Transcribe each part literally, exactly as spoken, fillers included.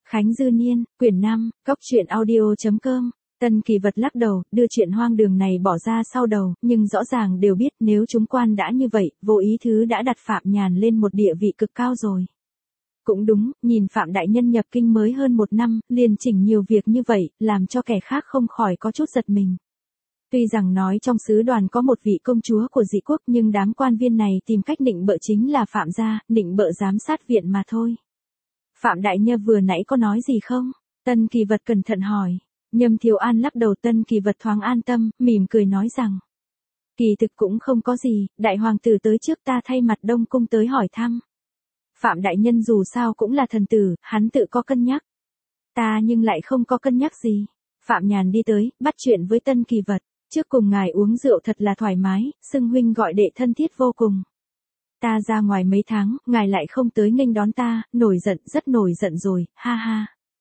Khánh Dư Niên, quyển năm, cốc truyện audio chấm com. Tân Kỳ Vật lắc đầu, đưa chuyện hoang đường này bỏ ra sau đầu, nhưng rõ ràng đều biết nếu chúng quan đã như vậy, vô ý thứ đã đặt Phạm Nhàn lên một địa vị cực cao rồi. Cũng đúng, nhìn Phạm Đại Nhân nhập kinh mới hơn một năm, liền chỉnh nhiều việc như vậy, làm cho kẻ khác không khỏi có chút giật mình. Tuy rằng nói trong sứ đoàn có một vị công chúa của dị quốc nhưng đám quan viên này tìm cách nịnh bợ chính là Phạm gia, nịnh bợ giám sát viện mà thôi. Phạm Đại Nhân vừa nãy có nói gì không? Tân Kỳ Vật cẩn thận hỏi. Nhâm Thiếu An lắc đầu. Tân Kỳ Vật thoáng an tâm, mỉm cười nói rằng. Kỳ thực cũng không có gì, đại hoàng tử tới trước ta thay mặt Đông Cung tới hỏi thăm. Phạm Đại Nhân dù sao cũng là thần tử, hắn tự có cân nhắc. Ta nhưng lại không có cân nhắc gì. Phạm Nhàn đi tới, bắt chuyện với Tân Kỳ Vật. Trước cùng ngài uống rượu thật là thoải mái, xưng huynh gọi đệ thân thiết vô cùng. Ta ra ngoài mấy tháng, ngài lại không tới nghênh đón ta, nổi giận, rất nổi giận rồi, ha ha.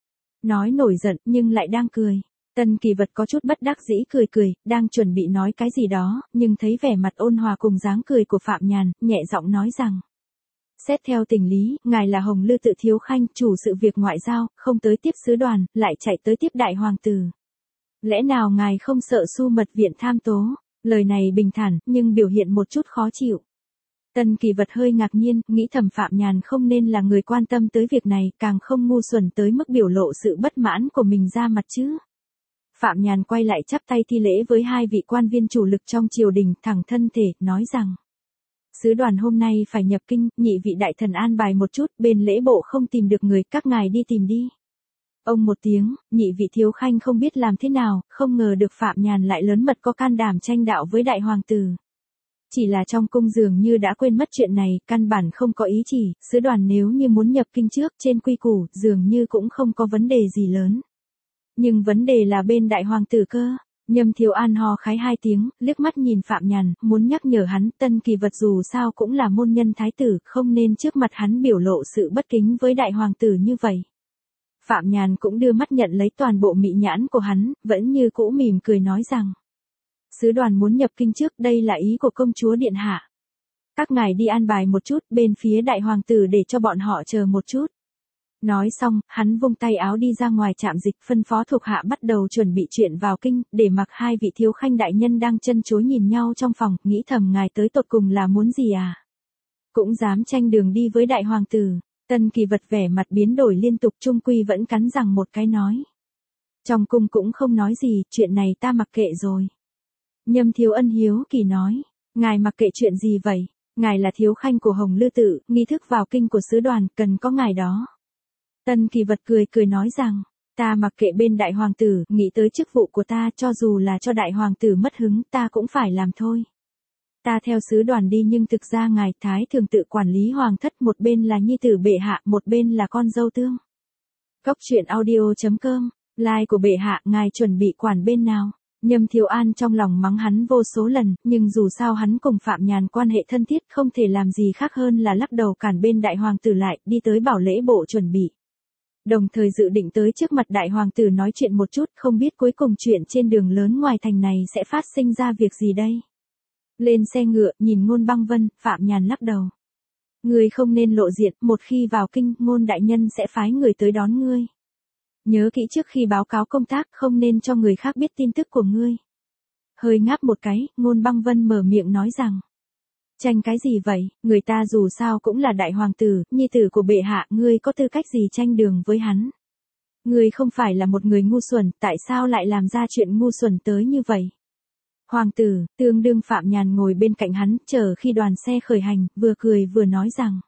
Nói nổi giận nhưng lại đang cười. Tân Kỳ Vật có chút bất đắc dĩ cười cười, đang chuẩn bị nói cái gì đó, nhưng thấy vẻ mặt ôn hòa cùng dáng cười của Phạm Nhàn, nhẹ giọng nói rằng. Xét theo tình lý, ngài là Hồng Lư Tự Thiếu Khanh, chủ sự việc ngoại giao, không tới tiếp sứ đoàn, lại chạy tới tiếp đại hoàng tử. Lẽ nào ngài không sợ Su Mật Viện tham tố? Lời này bình thản, nhưng biểu hiện một chút khó chịu. Tân Kỳ Vật hơi ngạc nhiên, nghĩ thầm Phạm Nhàn không nên là người quan tâm tới việc này, càng không ngu xuẩn tới mức biểu lộ sự bất mãn của mình ra mặt chứ. Phạm Nhàn quay lại chắp tay thi lễ với hai vị quan viên chủ lực trong triều đình, thẳng thân thể, nói rằng. Sứ đoàn hôm nay phải nhập kinh, nhị vị đại thần an bài một chút, bên lễ bộ không tìm được người, các ngài đi tìm đi. Ông một tiếng, nhị vị thiếu khanh không biết làm thế nào, không ngờ được Phạm Nhàn lại lớn mật có can đảm tranh đạo với đại hoàng tử. Chỉ là trong cung dường như đã quên mất chuyện này, căn bản không có ý chỉ, sứ đoàn nếu như muốn nhập kinh trước trên quy củ, dường như cũng không có vấn đề gì lớn. Nhưng vấn đề là bên đại hoàng tử cơ. Nhâm Thiếu An ho khái hai tiếng, liếc mắt nhìn Phạm Nhàn, muốn nhắc nhở hắn, Tân Kỳ Vật dù sao cũng là môn nhân thái tử, không nên trước mặt hắn biểu lộ sự bất kính với đại hoàng tử như vậy. Phạm Nhàn cũng đưa mắt nhận lấy toàn bộ mị nhãn của hắn, vẫn như cũ mỉm cười nói rằng. Sứ đoàn muốn nhập kinh trước, đây là ý của công chúa điện hạ. Các ngài đi an bài một chút bên phía đại hoàng tử để cho bọn họ chờ một chút. Nói xong, hắn vung tay áo đi ra ngoài trạm dịch, phân phó thuộc hạ bắt đầu chuẩn bị chuyện vào kinh, để mặc hai vị thiếu khanh đại nhân đang chân chối nhìn nhau trong phòng, nghĩ thầm ngài tới tột cùng là muốn gì à? Cũng dám tranh đường đi với đại hoàng tử. Tân Kỳ Vật vẻ mặt biến đổi liên tục, chung quy vẫn cắn răng một cái nói. Trong cung cũng không nói gì, chuyện này ta mặc kệ rồi. Nhâm Thiếu Ân hiếu kỳ nói, ngài mặc kệ chuyện gì vậy? Ngài là thiếu khanh của Hồng Lư Tự, nghi thức vào kinh của sứ đoàn, cần có ngài đó. Tân Kỳ Vật cười cười nói rằng, ta mặc kệ bên đại hoàng tử, nghĩ tới chức vụ của ta, cho dù là cho đại hoàng tử mất hứng, ta cũng phải làm thôi. Ta theo sứ đoàn đi nhưng thực ra ngài thái thường tự quản lý hoàng thất, một bên là nhi tử bệ hạ, một bên là con dâu tương. Cốc truyện audio chấm com, like của bệ hạ, ngài chuẩn bị quản bên nào? Nhâm Thiếu An trong lòng mắng hắn vô số lần, nhưng dù sao hắn cùng Phạm Nhàn quan hệ thân thiết, không thể làm gì khác hơn là lắc đầu cản bên đại hoàng tử lại, đi tới bảo lễ bộ chuẩn bị. Đồng thời dự định tới trước mặt đại hoàng tử nói chuyện một chút, không biết cuối cùng chuyện trên đường lớn ngoài thành này sẽ phát sinh ra việc gì đây. Lên xe ngựa, nhìn Ngôn Băng Vân, Phạm Nhàn lắc đầu. Ngươi không nên lộ diện, một khi vào kinh, Ngôn đại nhân sẽ phái người tới đón ngươi. Nhớ kỹ trước khi báo cáo công tác, không nên cho người khác biết tin tức của ngươi. Hơi ngáp một cái, Ngôn Băng Vân mở miệng nói rằng. Tranh cái gì vậy, người ta dù sao cũng là đại hoàng tử, nhi tử của bệ hạ, ngươi có tư cách gì tranh đường với hắn. Ngươi không phải là một người ngu xuẩn, tại sao lại làm ra chuyện ngu xuẩn tới như vậy. Hoàng tử, tương đương Phạm Nhàn ngồi bên cạnh hắn, chờ khi đoàn xe khởi hành, vừa cười vừa nói rằng.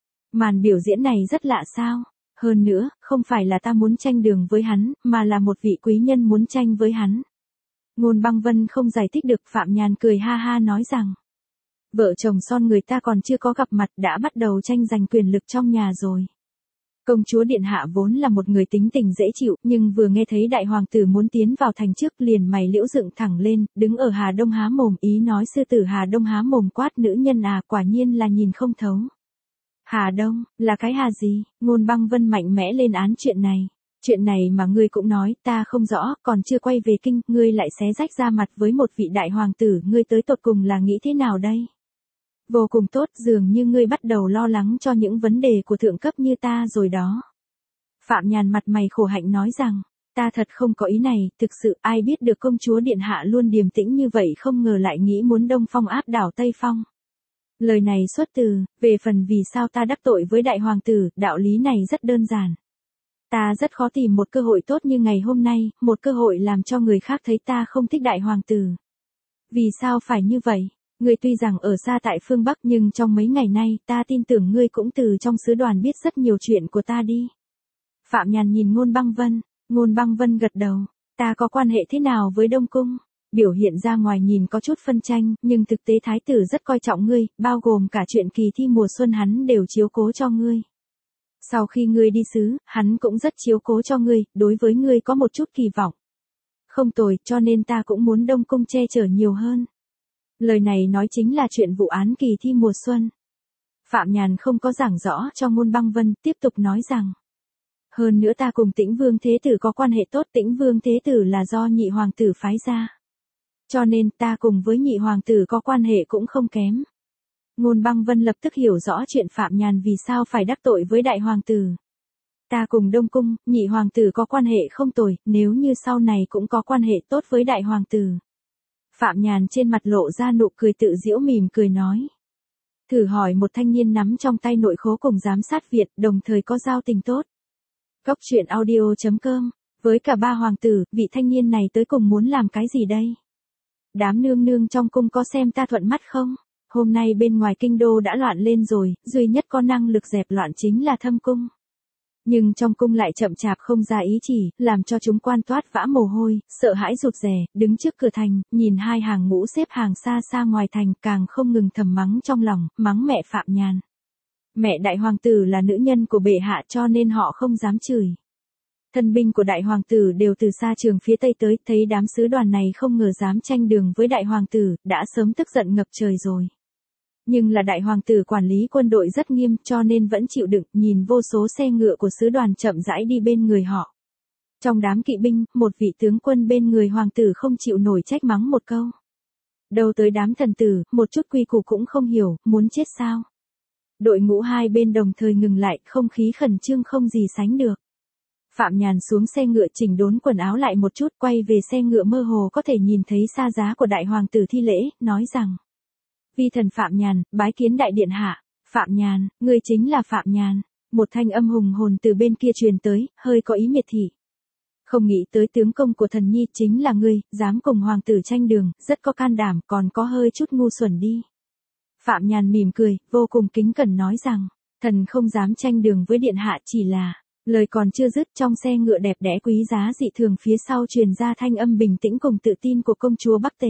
Màn biểu diễn này rất lạ sao, hơn nữa, không phải là ta muốn tranh đường với hắn, mà là một vị quý nhân muốn tranh với hắn. Ngôn Băng Vân không giải thích được, Phạm Nhàn cười ha ha nói rằng. Vợ chồng son người ta còn chưa có gặp mặt đã bắt đầu tranh giành quyền lực trong nhà rồi. Công chúa điện hạ vốn là một người tính tình dễ chịu, nhưng vừa nghe thấy đại hoàng tử muốn tiến vào thành trước liền mày liễu dựng thẳng lên, đứng ở Hà Đông há mồm, ý nói sư tử Hà Đông há mồm quát nữ nhân à, quả nhiên là nhìn không thấu. Hà Đông, là cái hà gì? Ngôn Băng Vân mạnh mẽ lên án chuyện này. Chuyện này mà ngươi cũng nói, ta không rõ, còn chưa quay về kinh, ngươi lại xé rách ra mặt với một vị đại hoàng tử, ngươi tới tột cùng là nghĩ thế nào đây? Vô cùng tốt, dường như ngươi bắt đầu lo lắng cho những vấn đề của thượng cấp như ta rồi đó. Phạm Nhàn mặt mày khổ hạnh nói rằng, ta thật không có ý này, thực sự ai biết được công chúa điện hạ luôn điềm tĩnh như vậy không ngờ lại nghĩ muốn Đông Phong áp đảo Tây Phong. Lời này xuất từ, về phần vì sao ta đắc tội với đại hoàng tử, đạo lý này rất đơn giản. Ta rất khó tìm một cơ hội tốt như ngày hôm nay, một cơ hội làm cho người khác thấy ta không thích đại hoàng tử. Vì sao phải như vậy? Ngươi tuy rằng ở xa tại phương Bắc nhưng trong mấy ngày nay ta tin tưởng ngươi cũng từ trong sứ đoàn biết rất nhiều chuyện của ta đi. Phạm Nhàn nhìn Ngôn Băng Vân, Ngôn Băng Vân gật đầu, ta có quan hệ thế nào với Đông Cung? Biểu hiện ra ngoài nhìn có chút phân tranh, nhưng thực tế thái tử rất coi trọng ngươi, bao gồm cả chuyện kỳ thi mùa xuân hắn đều chiếu cố cho ngươi. Sau khi ngươi đi sứ, hắn cũng rất chiếu cố cho ngươi, đối với ngươi có một chút kỳ vọng. Không tồi, cho nên ta cũng muốn Đông Cung che chở nhiều hơn. Lời này nói chính là chuyện vụ án kỳ thi mùa xuân. Phạm Nhàn không có giảng rõ cho Ngôn Băng Vân, tiếp tục nói rằng. Hơn nữa ta cùng Tĩnh Vương Thế Tử có quan hệ tốt, Tĩnh Vương Thế Tử là do nhị hoàng tử phái ra. Cho nên ta cùng với nhị hoàng tử có quan hệ cũng không kém. Ngôn Băng Vân lập tức hiểu rõ chuyện Phạm Nhàn vì sao phải đắc tội với đại hoàng tử. Ta cùng Đông Cung, nhị hoàng tử có quan hệ không tồi, nếu như sau này cũng có quan hệ tốt với đại hoàng tử. Phạm Nhàn trên mặt lộ ra nụ cười tự giễu mỉm cười nói. Thử hỏi một thanh niên nắm trong tay nội khố cùng giám sát Việt, đồng thời có giao tình tốt. Cốc truyện audio chấm com, với cả ba hoàng tử, vị thanh niên này tới cùng muốn làm cái gì đây? Đám nương nương trong cung có xem ta thuận mắt không? Hôm nay bên ngoài kinh đô đã loạn lên rồi, duy nhất có năng lực dẹp loạn chính là Thâm Cung. Nhưng trong cung lại chậm chạp không ra ý chỉ, làm cho chúng quan toát vã mồ hôi, sợ hãi rụt rè, đứng trước cửa thành, nhìn hai hàng ngũ xếp hàng xa xa ngoài thành, càng không ngừng thầm mắng trong lòng, mắng mẹ Phạm Nhàn. Mẹ đại hoàng tử là nữ nhân của bệ hạ cho nên họ không dám chửi. Thân binh của đại hoàng tử đều từ xa trường phía tây tới, thấy đám sứ đoàn này không ngờ dám tranh đường với đại hoàng tử, đã sớm tức giận ngập trời rồi. Nhưng là đại hoàng tử quản lý quân đội rất nghiêm cho nên vẫn chịu đựng, nhìn vô số xe ngựa của sứ đoàn chậm rãi đi bên người họ. Trong đám kỵ binh, một vị tướng quân bên người hoàng tử không chịu nổi trách mắng một câu. Đâu tới đám thần tử, một chút quy củ cũng không hiểu, muốn chết sao? Đội ngũ hai bên đồng thời ngừng lại, không khí khẩn trương không gì sánh được. Phạm Nhàn xuống xe ngựa chỉnh đốn quần áo lại một chút, quay về xe ngựa mơ hồ có thể nhìn thấy xa giá của đại hoàng tử thi lễ, nói rằng. Vi thần Phạm Nhàn, bái kiến đại điện hạ. Phạm Nhàn, ngươi chính là Phạm Nhàn. Một thanh âm hùng hồn từ bên kia truyền tới, hơi có ý miệt thị. Không nghĩ tới tướng công của thần nhi chính là ngươi, dám cùng hoàng tử tranh đường, rất có can đảm, còn có hơi chút ngu xuẩn đi. Phạm Nhàn mỉm cười, vô cùng kính cẩn nói rằng, thần không dám tranh đường với điện hạ, chỉ là, lời còn chưa dứt trong xe ngựa đẹp đẽ quý giá dị thường phía sau truyền ra thanh âm bình tĩnh cùng tự tin của công chúa Bắc Tề.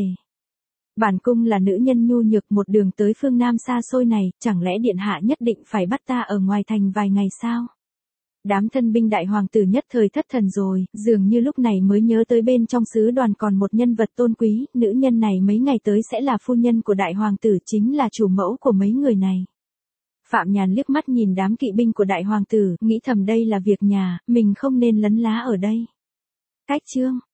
Bản cung là nữ nhân nhu nhược một đường tới phương Nam xa xôi này, chẳng lẽ điện hạ nhất định phải bắt ta ở ngoài thành vài ngày sao? Đám thân binh đại hoàng tử nhất thời thất thần rồi, dường như lúc này mới nhớ tới bên trong sứ đoàn còn một nhân vật tôn quý, nữ nhân này mấy ngày tới sẽ là phu nhân của đại hoàng tử, chính là chủ mẫu của mấy người này. Phạm Nhàn liếc mắt nhìn đám kỵ binh của đại hoàng tử, nghĩ thầm đây là việc nhà, mình không nên lấn lá ở đây. Cách chương